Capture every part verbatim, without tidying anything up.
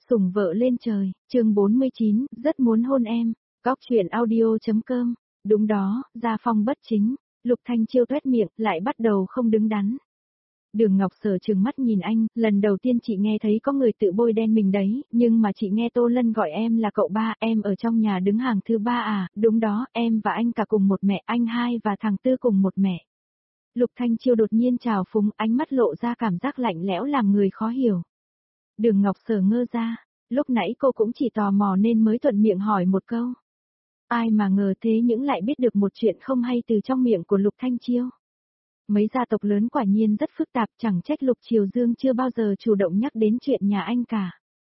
Sủng vợ lên trời, chương bốn mươi chín, rất muốn hôn em, góc chuyện audio.com, đúng đó, gia phong bất chính, Lục Thanh Chiêu tuét miệng, lại bắt đầu không đứng đắn. Đường Ngọc Sở trừng mắt nhìn anh, lần đầu tiên chị nghe thấy có người tự bôi đen mình đấy, nhưng mà chị nghe Tô Lân gọi em là cậu ba, em ở trong nhà đứng hàng thứ ba à, đúng đó, em và anh cả cùng một mẹ, anh hai và thằng Tư cùng một mẹ. Lục Thanh Chiêu đột nhiên trào phúng, ánh mắt lộ ra cảm giác lạnh lẽo làm người khó hiểu. Đường Ngọc Sở ngơ ra, lúc nãy cô cũng chỉ tò mò nên mới thuận miệng hỏi một câu. Ai mà ngờ thế những lại biết được một chuyện không hay từ trong miệng của Lục Thanh Chiêu. Mấy gia tộc lớn quả nhiên rất phức tạp, chẳng trách Lục Triều Dương chưa bao giờ chủ động nhắc đến chuyện nhà anh cả.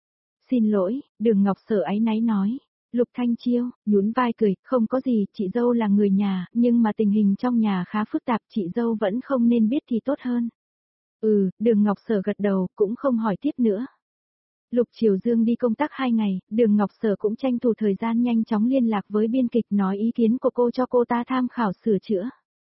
Xin lỗi, Đường Ngọc Sở áy náy nói. Lục Thanh Chiêu, nhún vai cười, không có gì, chị dâu là người nhà, nhưng mà tình hình trong nhà khá phức tạp, chị dâu vẫn không nên biết thì tốt hơn. Ừ, Đường Ngọc Sở gật đầu, cũng không hỏi tiếp nữa. Lục Triều Dương đi công tác hai ngày, Đường Ngọc Sở cũng tranh thủ thời gian nhanh chóng liên lạc với biên kịch nói ý kiến của cô cho cô ta tham khảo sửa chữa.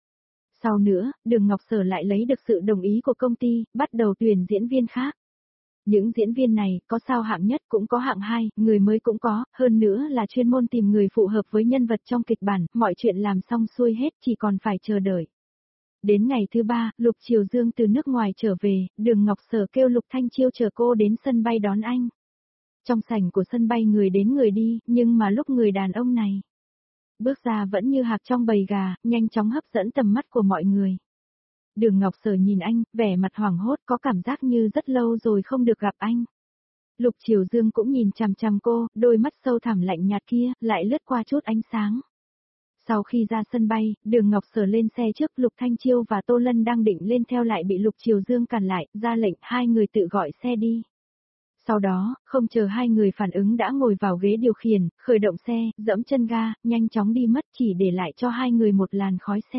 Sau nữa, Đường Ngọc Sở lại lấy được sự đồng ý của công ty, bắt đầu tuyển diễn viên khác. Những diễn viên này, có sao hạng nhất cũng có hạng hai, người mới cũng có, hơn nữa là chuyên môn tìm người phù hợp với nhân vật trong kịch bản, mọi chuyện làm xong xuôi hết chỉ còn phải chờ đợi. Đến ngày thứ ba, Lục Triều Dương từ nước ngoài trở về, Đường Ngọc Sở kêu Lục Thanh Chiêu chờ cô đến sân bay đón anh. Trong sảnh của sân bay người đến người đi, nhưng mà lúc người đàn ông này bước ra vẫn như hạc trong bầy gà, nhanh chóng hấp dẫn tầm mắt của mọi người. Đường Ngọc Sở nhìn anh, vẻ mặt hoảng hốt, có cảm giác như rất lâu rồi không được gặp anh. Lục Triều Dương cũng nhìn chằm chằm cô, đôi mắt sâu thẳm lạnh nhạt kia, lại lướt qua chút ánh sáng. Sau khi ra sân bay, Đường Ngọc Sở lên xe trước, Lục Thanh Chiêu và Tô Lân đang định lên theo lại bị Lục Triều Dương cản lại, ra lệnh hai người tự gọi xe đi. Sau đó, không chờ hai người phản ứng đã ngồi vào ghế điều khiển, khởi động xe, dẫm chân ga, nhanh chóng đi mất chỉ để lại cho hai người một làn khói xe.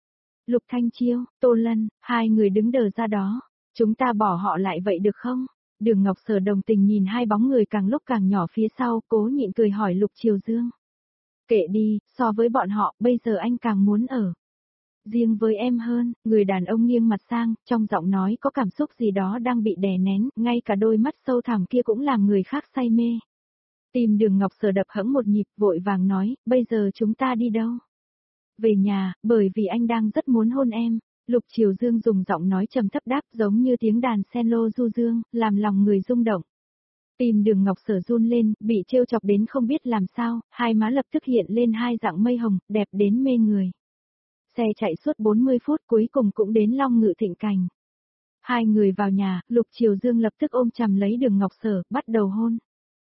Lục Thanh Chiêu, Tô Lân, hai người đứng đờ ra đó. Chúng ta bỏ họ lại vậy được không? Đường Ngọc Sở đồng tình nhìn hai bóng người càng lúc càng nhỏ phía sau, cố nhịn cười hỏi Lục Triều Dương. Kệ đi, so với bọn họ, bây giờ anh càng muốn ở riêng với em hơn. Người đàn ông nghiêng mặt sang, trong giọng nói có cảm xúc gì đó đang bị đè nén, ngay cả đôi mắt sâu thẳm kia cũng làm người khác say mê. Tim Đường Ngọc Sở đập hẫng một nhịp, vội vàng nói, bây giờ chúng ta đi đâu? Về nhà, bởi vì anh đang rất muốn hôn em. Lục Triều Dương dùng giọng nói trầm thấp đáp giống như tiếng đàn cello du dương, làm lòng người rung động. Tim Đường Ngọc Sở run lên, bị trêu chọc đến không biết làm sao, hai má lập tức hiện lên hai dạng mây hồng, đẹp đến mê người. Xe chạy suốt bốn mươi phút cuối cùng cũng đến Long Ngự Thịnh Cảnh. Hai người vào nhà, Lục Triều Dương lập tức ôm chầm lấy Đường Ngọc Sở, bắt đầu hôn.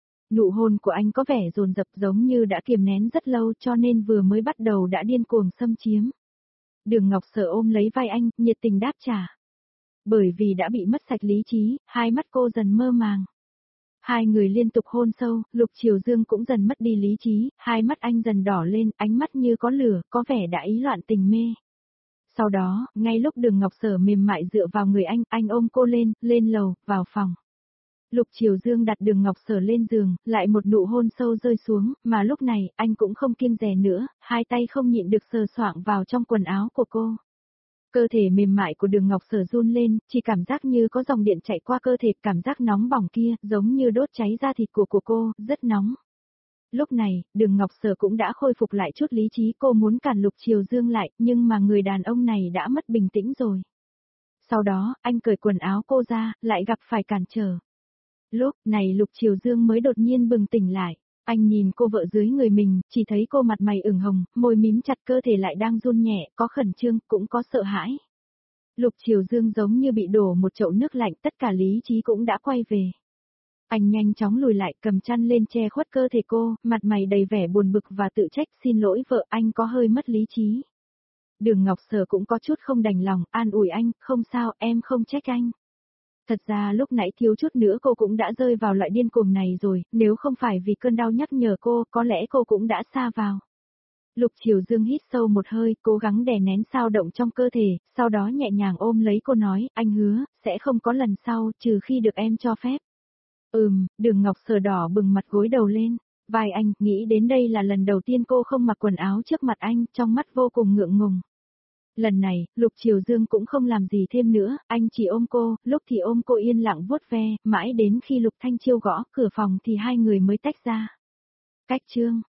Nụ hôn của anh có vẻ dồn dập giống như đã kiềm nén rất lâu cho nên vừa mới bắt đầu đã điên cuồng xâm chiếm. Đường Ngọc Sở ôm lấy vai anh, nhiệt tình đáp trả. Bởi vì đã bị mất sạch lý trí, hai mắt cô dần mơ màng. Hai người liên tục hôn sâu, Lục Triều Dương cũng dần mất đi lý trí, hai mắt anh dần đỏ lên, ánh mắt như có lửa, có vẻ đã ý loạn tình mê. Sau đó, ngay lúc Đường Ngọc Sở mềm mại dựa vào người anh, anh ôm cô lên, lên lầu, vào phòng. Lục Triều Dương đặt Đường Ngọc Sở lên giường, lại một nụ hôn sâu rơi xuống, mà lúc này, anh cũng không kiêng dè nữa, hai tay không nhịn được sờ soạng vào trong quần áo của cô. Cơ thể mềm mại của Đường Ngọc Sở run lên, chỉ cảm giác như có dòng điện chạy qua cơ thể, cảm giác nóng bỏng kia, giống như đốt cháy da thịt của của cô, rất nóng. Lúc này, Đường Ngọc Sở cũng đã khôi phục lại chút lý trí, cô muốn cản Lục Triều Dương lại, nhưng mà người đàn ông này đã mất bình tĩnh rồi. Sau đó, anh cởi quần áo cô ra, lại gặp phải cản trở. Lúc này Lục Triều Dương mới đột nhiên bừng tỉnh lại. Anh nhìn cô vợ dưới người mình, chỉ thấy cô mặt mày ửng hồng, môi mím chặt, cơ thể lại đang run nhẹ, có khẩn trương, cũng có sợ hãi. Lục Triều Dương giống như bị đổ một chậu nước lạnh, tất cả lý trí cũng đã quay về. Anh nhanh chóng lùi lại, cầm chăn lên che khuất cơ thể cô, mặt mày đầy vẻ buồn bực và tự trách, xin lỗi vợ, anh có hơi mất lý trí. Đường Ngọc Sở cũng có chút không đành lòng, an ủi anh, không sao, em không trách anh. Thật ra lúc nãy thiếu chút nữa cô cũng đã rơi vào loại điên cuồng này rồi, nếu không phải vì cơn đau nhắc nhở cô, có lẽ cô cũng đã sa vào. Lục Triều Dương hít sâu một hơi, cố gắng đè nén dao động trong cơ thể, sau đó nhẹ nhàng ôm lấy cô nói, anh hứa, sẽ không có lần sau, trừ khi được em cho phép. Ừm, Đường Ngọc Sở đỏ bừng mặt gối đầu lên, vai anh, nghĩ đến đây là lần đầu tiên cô không mặc quần áo trước mặt anh, trong mắt vô cùng ngượng ngùng. Lần này, Lục Triều Dương cũng không làm gì thêm nữa, anh chỉ ôm cô, lúc thì ôm cô yên lặng vuốt ve, mãi đến khi Lục Thanh Chiêu gõ cửa phòng thì hai người mới tách ra. Cách chương